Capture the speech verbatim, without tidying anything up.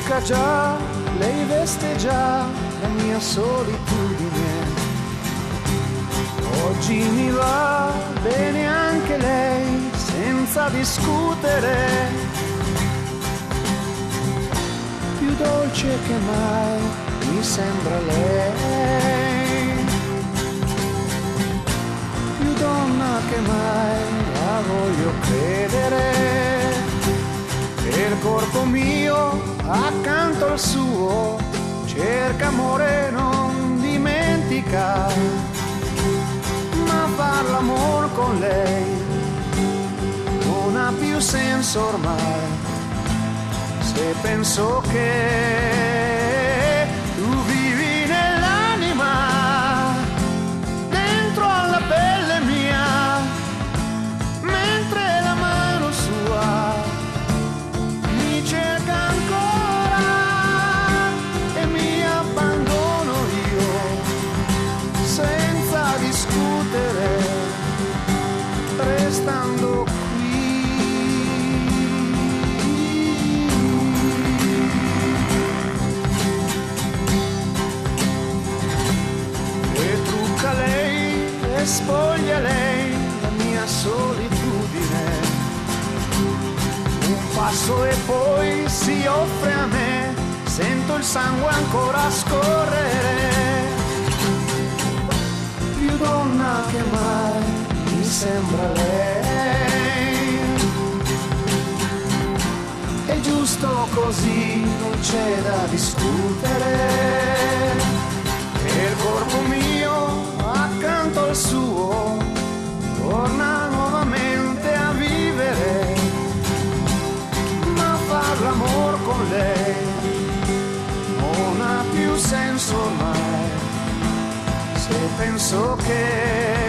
trucca già, lei veste già la mia solitudine. Oggi mi va bene anche lei, senza discutere. Più dolce che mai mi sembra lei, più donna che mai la voglio credere. E il corpo mio accanto al suo cerca amore, non dimentica, ma far l'amor con lei non ha più senso ormai, se penso che tu vivi nell'anima, dentro alla pelle mia, mentre la mano sua mi cerca ancora e mi abbandono io senza discutere, restando qui. E trucca lei e spoglia lei la mia solitudine. Un passo e poi si offre a me, sento il sangue ancora scorrere. Più donna che mai mi sembra lei, è giusto così, non c'è da discutere. E il corpo mio accanto al suo torna nuovamente a vivere, ma far l'amor con lei non ha più senso ormai, se penso che